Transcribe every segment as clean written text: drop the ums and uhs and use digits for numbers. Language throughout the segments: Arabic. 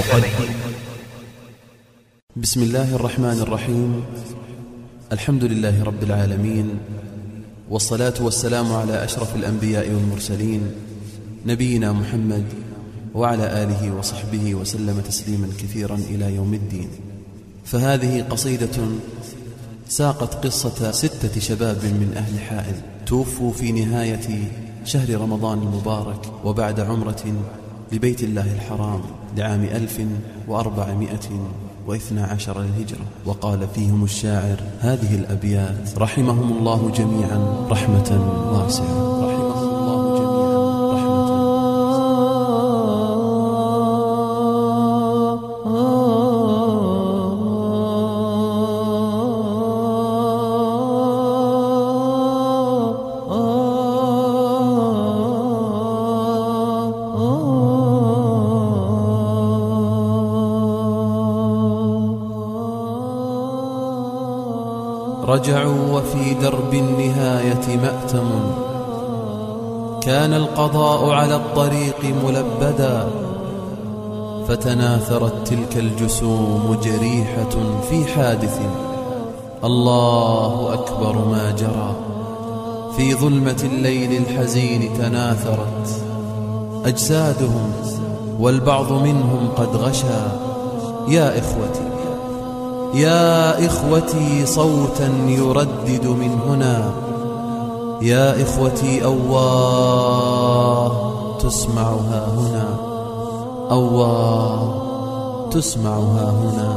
بسم الله الرحمن الرحيم. الحمد لله رب العالمين، والصلاة والسلام على أشرف الأنبياء والمرسلين نبينا محمد وعلى آله وصحبه وسلم تسليما كثيرا إلى يوم الدين. فهذه قصيدة ساقت قصة 6 شباب من أهل حائل توفوا في نهاية شهر رمضان المبارك وبعد عمرة لبيت الله الحرام لعام 1412 للهجرة. وقال فيهم الشاعر هذه الأبيات: رحمهم الله جميعا رحمة واسعة. رحمهم الله جميعا رحمة. رجعوا وفي درب النهاية مأتم، كان القضاء على الطريق ملبدا، فتناثرت تلك الجسوم جريحة في حادث. الله أكبر ما جرى في ظلمة الليل الحزين، تناثرت أجسادهم والبعض منهم قد غشى. يا إخوتي يا إخوتي صوتا يردد من هنا، يا إخوتي أواه تسمعها هنا، أواه تسمعها هنا،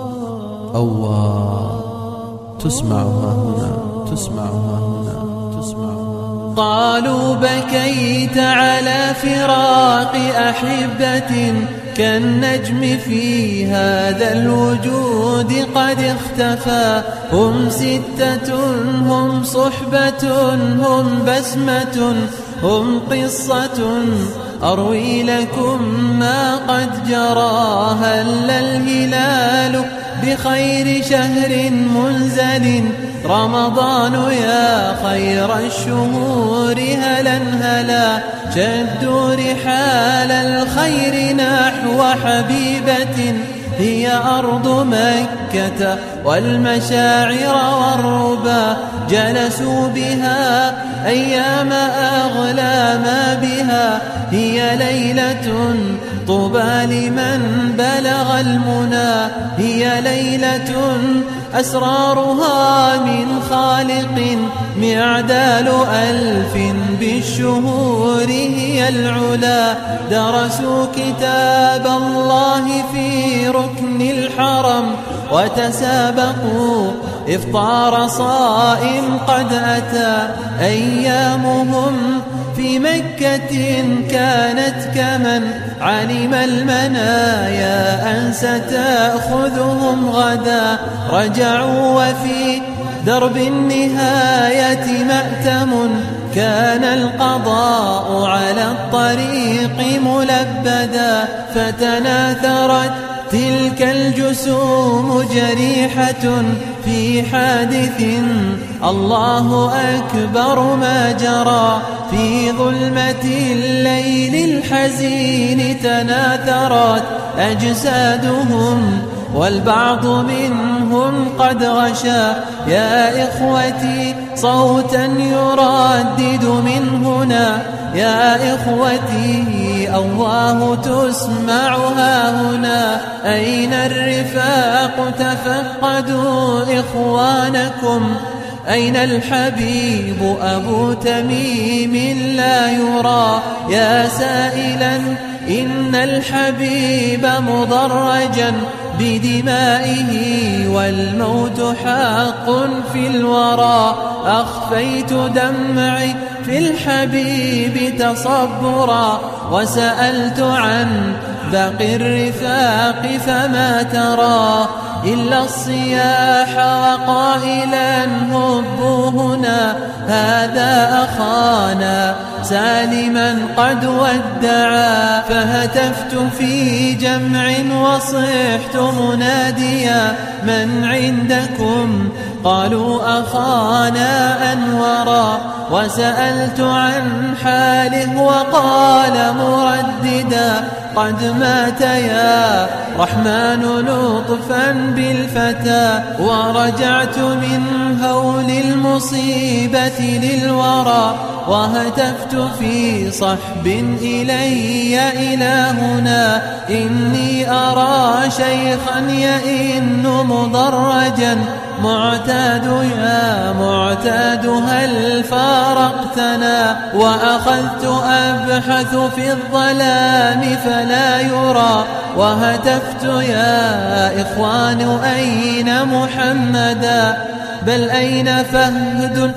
أواه تسمعها هنا، تسمعها هنا، تسمعها. قالوا بكيت على فراق أحبة، كالنجم في هذا الوجود قد اختفى. هم 6، هم صحبة، هم بسمة، هم قصة أروي لكم ما قد جرى. هل الهلال بخير شهر منزل رمضان، يا خير الشهور هلا هلا. شدوا رحال الخير نحو حبيبة، هي أرض مكة والمشاعر والربا. جلسوا بها أيام أغلى ما بها، هي ليلة طوبى لمن بلغ المنى. هي ليلة أسرارها من خالق، معدال 1000 بالشهور هي العلا. درسوا كتاب الله في ركن الحرم، وتسابقوا إفطار صائم قد أتى. أيامهم في مكة كانت كمن علم المنايا أن ستأخذهم غدا. رجعوا وفي درب النهاية مأتم، كان القضاء على الطريق ملبدا. فتناثرت تلك الجسوم جريحة في حادث. الله أكبر ما جرى في ظلمة الليل الحزين، تناثرت أجسادهم والبعض منهم قد غشى. يا إخوتي صوتا يردد من هنا، يا إخوتي أواه تسمعها هنا. أين الرفاق تفقدوا إخوانكم، أين الحبيب أبو تميم لا يرى. يا سائلا إن الحبيب مضرجا بدمائه، والموت حق في الورى. أخفيت دمعي في الحبيب تصبرا، وسألت عن باقي الرفاق فما ترى إلا الصياح وقائلا هبوا هنا. هذا أخانا سالما قد ودعا. فهتفت في جمع وصحت مناديا: من عندكم؟ قالوا أخانا أنورا. وسألت عن حاله وقال مرددا: قد مات يا رحمن لطفا بالفتى. ورجعت من هول المصيبة للورى وهتفت في صحب إلي إلهنا. إني أرى شيخا يئن مضرجا معتاد يا معتاد هل فارقتنا. وأخذت أبحث في الظلام فلا يرى وهتفت يا إخوان أين محمدا. بل أين فهد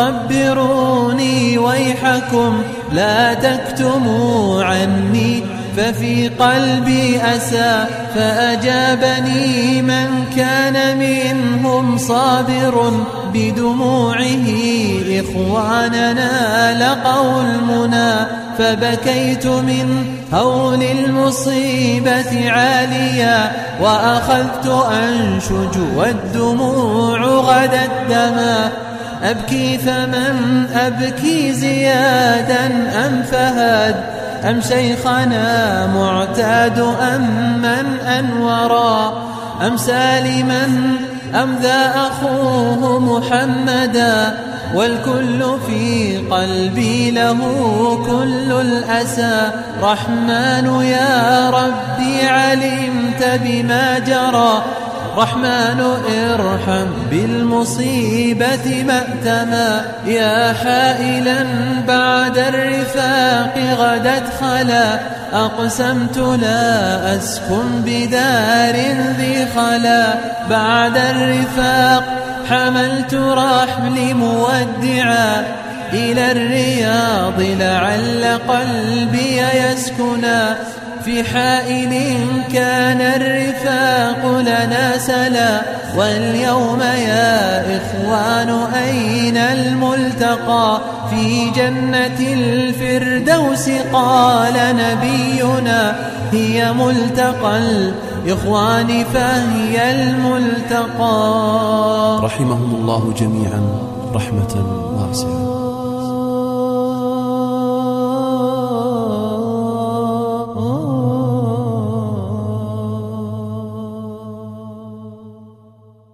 خبروني ويحكم لا تكتموا عني ففي قلبي أسى. فأجابني من كان منهم صابر بدموعه إخواننا لقوا المنى. فبكيت من هول المصيبة عاليا وأخذت أنشج والدموع غدت دما. أبكي فمن أبكي زيادا أم فهد أم شيخنا معتاد أم من أنورا أم سالما أم ذا أخوه محمدا. والكل في قلبي له كل الأسى. رحمن يا ربي علمت بما جرى رحمن ارحم بالمصيبة مأتما. يا حائلا بعد الرفاق غدت خلا أقسمت لا أسكن بدار ذي خلا. بعد الرفاق حملت رحلي مودعا إلى الرياض لعل قلبي يسكنا. في حائل كان الرفاق لنا سلا. واليوم يا إخوان أين الملتقى في جنة الفردوس قال نبينا. هي ملتقى الإخوان فهي الملتقى. رحمهم الله جميعا رحمة واسعة.